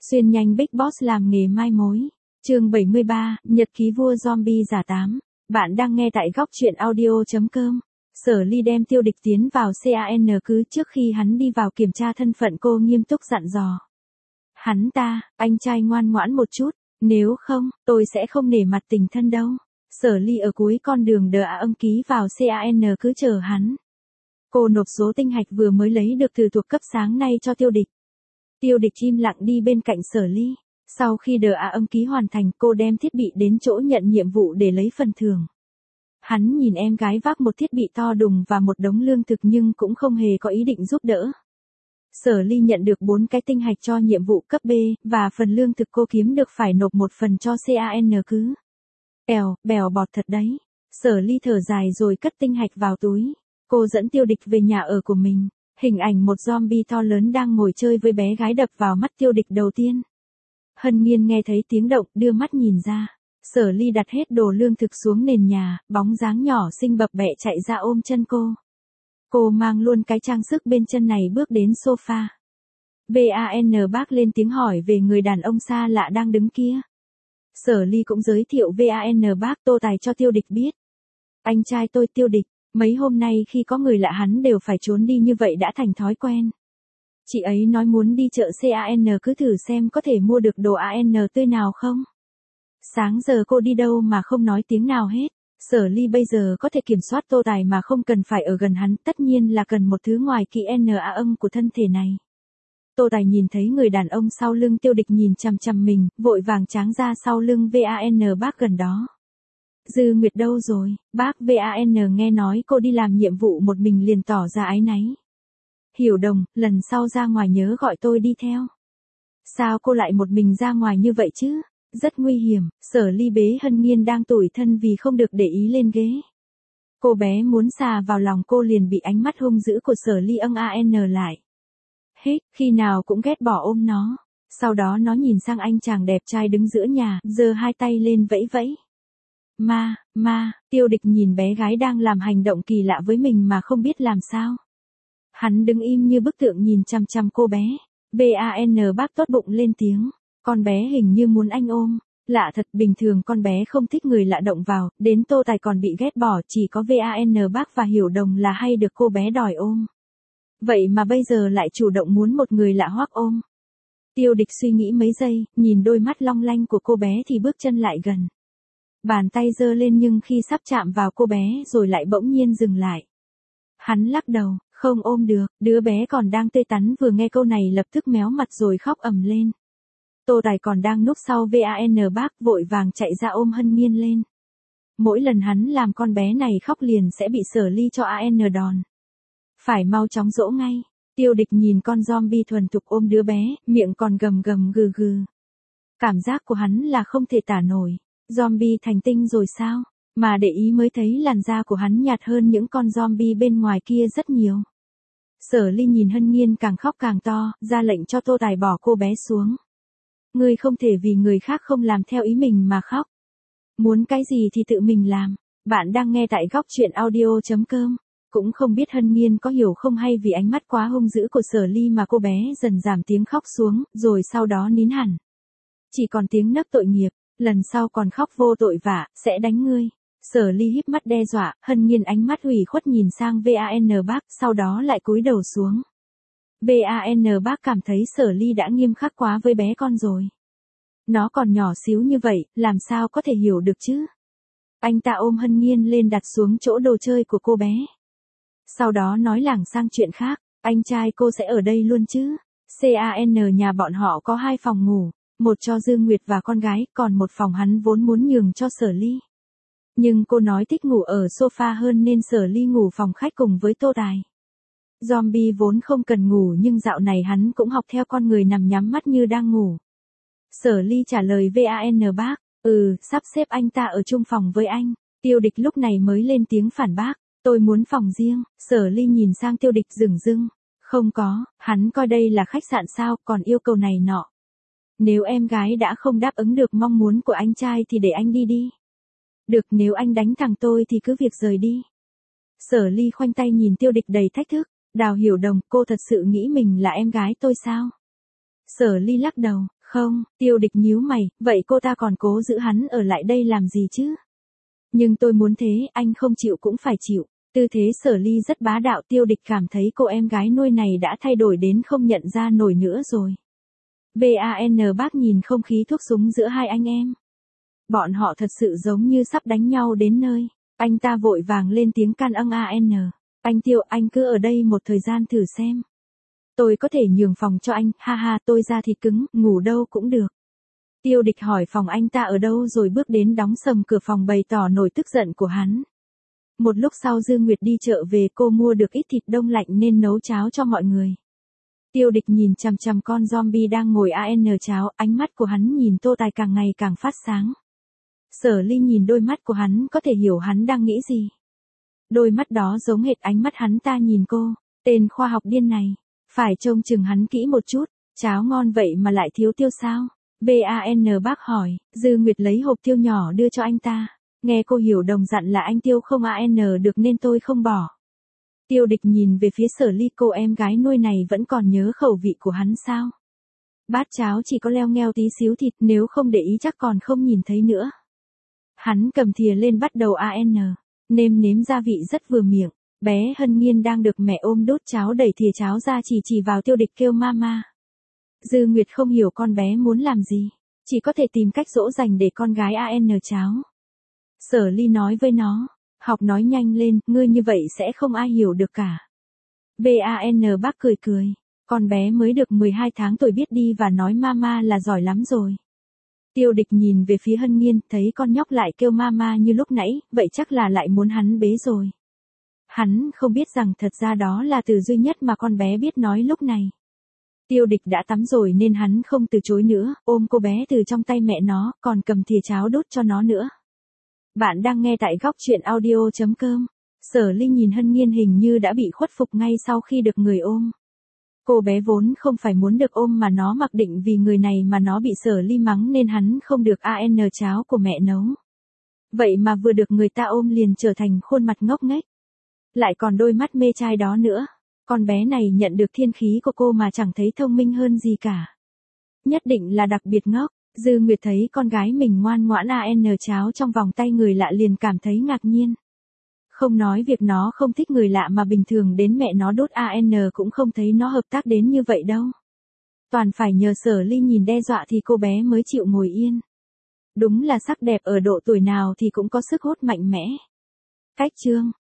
Xuyên nhanh Big Boss làm nghề mai mối. Chương 73, Nhật ký vua zombie giả 8. Bạn đang nghe tại góc truyện audio.com. Sở Ly đem Tiêu Địch tiến vào CAN cứ trước khi hắn đi vào kiểm tra thân phận cô nghiêm túc dặn dò. Hắn ta, anh trai ngoan ngoãn một chút, nếu không, tôi sẽ không nể mặt tình thân đâu. Sở Ly ở cuối con đường đờ âm ký vào CAN cứ chờ hắn. Cô nộp số tinh hạch vừa mới lấy được từ thuộc cấp sáng nay cho Tiêu Địch. Tiêu Địch im lặng đi bên cạnh Sở Ly. Sau khi đờ âm ký hoàn thành, cô đem thiết bị đến chỗ nhận nhiệm vụ để lấy phần thưởng. Hắn nhìn em gái vác một thiết bị to đùng và một đống lương thực nhưng cũng không hề có ý định giúp đỡ. Sở Ly nhận được 4 cái tinh hạch cho nhiệm vụ cấp B, và phần lương thực cô kiếm được phải nộp một phần cho CAN cứ. Bèo bọt thật đấy. Sở Ly thở dài rồi cất tinh hạch vào túi. Cô dẫn Tiêu Địch về nhà ở của mình. Hình ảnh một zombie to lớn đang ngồi chơi với bé gái đập vào mắt Tiêu Địch đầu tiên. Hân Nhiên nghe thấy tiếng động, đưa mắt nhìn ra. Sở Ly đặt hết đồ lương thực xuống nền nhà, bóng dáng nhỏ xinh bập bẹ chạy ra ôm chân cô. Cô mang luôn cái trang sức bên chân này bước đến sofa. VAN bác lên tiếng hỏi về người đàn ông xa lạ đang đứng kia. Sở Ly cũng giới thiệu VAN bác Tô Tài cho Tiêu Địch biết. Anh trai tôi Tiêu Địch, mấy hôm nay khi có người lạ hắn đều phải trốn đi như vậy đã thành thói quen. Chị ấy nói muốn đi chợ CAN cứ thử xem có thể mua được đồ AN tươi nào không. Sáng giờ cô đi đâu mà không nói tiếng nào hết. Sở Ly bây giờ có thể kiểm soát Tô Tài mà không cần phải ở gần hắn, tất nhiên là cần một thứ ngoài kỹ NA của thân thể này. Tô Tài nhìn thấy người đàn ông sau lưng Tiêu Địch nhìn chằm chằm mình, vội vàng tráng ra sau lưng VAN bác gần đó. Dư Nguyệt đâu rồi? Bác VAN nghe nói cô đi làm nhiệm vụ một mình liền tỏ ra áy náy. Hiểu Đồng, lần sau ra ngoài nhớ gọi tôi đi theo. Sao cô lại một mình ra ngoài như vậy chứ? Rất nguy hiểm. Sở Ly bế Hân Nhiên đang tủi thân vì không được để ý lên ghế. Cô bé muốn xà vào lòng cô liền bị ánh mắt hung dữ của Sở Ly AN lại. Hết, khi nào cũng ghét bỏ ôm nó. Sau đó nó nhìn sang anh chàng đẹp trai đứng giữa nhà, giơ hai tay lên vẫy vẫy. Tiêu Địch nhìn bé gái đang làm hành động kỳ lạ với mình mà không biết làm sao. Hắn đứng im như bức tượng nhìn chằm chằm cô bé. VAN bác tốt bụng lên tiếng. Con bé hình như muốn anh ôm. Lạ thật, bình thường con bé không thích người lạ động vào, đến Tô Tài còn bị ghét bỏ, chỉ có VAN bác và Hiểu Đồng là hay được cô bé đòi ôm. Vậy mà bây giờ lại chủ động muốn một người lạ hoác ôm. Tiêu Địch suy nghĩ mấy giây, nhìn đôi mắt long lanh của cô bé thì bước chân lại gần. Bàn tay giơ lên nhưng khi sắp chạm vào cô bé rồi lại bỗng nhiên dừng lại. Hắn lắc đầu, không ôm được, đứa bé còn đang tươi tắn vừa nghe câu này lập tức méo mặt rồi khóc ầm lên. Tô Tài còn đang núp sau VAN bác vội vàng chạy ra ôm Hân Nhiên lên. Mỗi lần hắn làm con bé này khóc liền sẽ bị Sở Ly cho AN đòn. Phải mau chóng dỗ ngay. Tiêu Địch nhìn con zombie thuần thục ôm đứa bé, miệng còn gầm gầm gừ gừ. Cảm giác của hắn là không thể tả nổi. Zombie thành tinh rồi sao? Mà để ý mới thấy làn da của hắn nhạt hơn những con zombie bên ngoài kia rất nhiều. Sở Ly nhìn Hân Nhiên càng khóc càng to, ra lệnh cho Tô Tài bỏ cô bé xuống. Ngươi không thể vì người khác không làm theo ý mình mà khóc. Muốn cái gì thì tự mình làm. Bạn đang nghe tại góc truyện audio.com. Cũng không biết Hân Nhiên có hiểu không hay vì ánh mắt quá hung dữ của Sở Ly mà cô bé dần giảm tiếng khóc xuống, rồi sau đó nín hẳn. Chỉ còn tiếng nấc tội nghiệp, lần sau còn khóc vô tội vạ, sẽ đánh ngươi. Sở Ly híp mắt đe dọa, Hân Nhiên ánh mắt ủy khuất nhìn sang VAN bác, sau đó lại cúi đầu xuống. VAN bác cảm thấy Sở Ly đã nghiêm khắc quá với bé con rồi. Nó còn nhỏ xíu như vậy, làm sao có thể hiểu được chứ? Anh ta ôm Hân Nhiên lên đặt xuống chỗ đồ chơi của cô bé. Sau đó nói lảng sang chuyện khác, anh trai cô sẽ ở đây luôn chứ? CAN nhà bọn họ có 2 phòng ngủ, một cho Dương Nguyệt và con gái, còn một phòng hắn vốn muốn nhường cho Sở Ly. Nhưng cô nói thích ngủ ở sofa hơn nên Sở Ly ngủ phòng khách cùng với Tô Tài. Zombie vốn không cần ngủ nhưng dạo này hắn cũng học theo con người nằm nhắm mắt như đang ngủ. Sở Ly trả lời VAN bác, sắp xếp anh ta ở chung phòng với anh. Tiêu Địch lúc này mới lên tiếng phản bác, tôi muốn phòng riêng. Sở Ly nhìn sang Tiêu Địch dửng dưng, không có, hắn coi đây là khách sạn sao, còn yêu cầu này nọ. Nếu em gái đã không đáp ứng được mong muốn của anh trai thì để anh đi đi. Được, nếu anh đánh thằng tôi thì cứ việc rời đi. Sở Ly khoanh tay nhìn Tiêu Địch đầy thách thức. Đào Hiểu Đồng, cô thật sự nghĩ mình là em gái tôi sao? Sở Ly lắc đầu, Không, Tiêu Địch nhíu mày, vậy cô ta còn cố giữ hắn ở lại đây làm gì chứ? Nhưng tôi muốn thế, anh không chịu cũng phải chịu. Tư thế Sở Ly rất bá đạo, Tiêu Địch cảm thấy cô em gái nuôi này đã thay đổi đến không nhận ra nổi nữa rồi. BAN bác nhìn không khí thuốc súng giữa hai anh em. Bọn họ thật sự giống như sắp đánh nhau đến nơi. Anh ta vội vàng lên tiếng can âng AN. Anh Tiêu, anh cứ ở đây một thời gian thử xem. Tôi có thể nhường phòng cho anh, ha ha, tôi da thịt cứng, ngủ đâu cũng được. Tiêu Địch hỏi phòng anh ta ở đâu rồi bước đến đóng sầm cửa phòng bày tỏ nổi tức giận của hắn. Một lúc sau Dương Nguyệt đi chợ về, cô mua được ít thịt đông lạnh nên nấu cháo cho mọi người. Tiêu Địch nhìn chằm chằm con zombie đang ngồi AN cháo, ánh mắt của hắn nhìn Tô Tài càng ngày càng phát sáng. Sở Ly nhìn đôi mắt của hắn có thể hiểu hắn đang nghĩ gì. Đôi mắt đó giống hệt ánh mắt hắn ta nhìn cô, tên khoa học điên này. Phải trông chừng hắn kỹ một chút, cháo ngon vậy mà lại thiếu tiêu sao? BAN bác hỏi, Dư Nguyệt lấy hộp tiêu nhỏ đưa cho anh ta. Nghe cô hiểu đồng dặn là anh Tiêu không AN được nên tôi không bỏ. Tiêu Địch nhìn về phía Sở Ly, cô em gái nuôi này vẫn còn nhớ khẩu vị của hắn sao? Bát cháo chỉ có leo ngheo tí xíu thịt, nếu không để ý chắc còn không nhìn thấy nữa. Hắn cầm thìa lên bắt đầu AN, nêm nếm gia vị rất vừa miệng. Bé Hân Nhiên đang được mẹ ôm đút cháo đẩy thìa cháo ra chỉ vào Tiêu Địch kêu mama. Dư Nguyệt không hiểu con bé muốn làm gì, chỉ có thể tìm cách dỗ dành để con gái AN cháo. Sở Ly nói với nó, học nói nhanh lên, ngươi như vậy sẽ không ai hiểu được cả. BAN bác cười cười, con bé mới được 12 tháng tuổi biết đi và nói mama là giỏi lắm rồi. Tiêu Địch nhìn về phía Hân Nhiên, thấy con nhóc lại kêu mama như lúc nãy, vậy chắc là lại muốn hắn bế rồi. Hắn không biết rằng thật ra đó là từ duy nhất mà con bé biết nói lúc này. Tiêu Địch đã tắm rồi nên hắn không từ chối nữa, ôm cô bé từ trong tay mẹ nó, còn cầm thìa cháo đút cho nó nữa. Bạn đang nghe tại góc truyện audio.com. Sở Ly nhìn Hân Nhiên hình như đã bị khuất phục ngay sau khi được người ôm. Cô bé vốn không phải muốn được ôm mà nó mặc định vì người này mà nó bị Sở Ly mắng nên hắn không được AN cháo của mẹ nấu. Vậy mà vừa được người ta ôm liền trở thành khuôn mặt ngốc nghếch. Lại còn đôi mắt mê trai đó nữa. Con bé này nhận được thiên khí của cô mà chẳng thấy thông minh hơn gì cả. Nhất định là đặc biệt ngốc. Dư Nguyệt thấy con gái mình ngoan ngoãn AN cháo trong vòng tay người lạ liền cảm thấy ngạc nhiên. Không nói việc nó không thích người lạ mà bình thường đến mẹ nó đốt AN cũng không thấy nó hợp tác đến như vậy đâu. Toàn phải nhờ Sở Ly nhìn đe dọa thì cô bé mới chịu ngồi yên. Đúng là sắc đẹp ở độ tuổi nào thì cũng có sức hút mạnh mẽ. Cách chương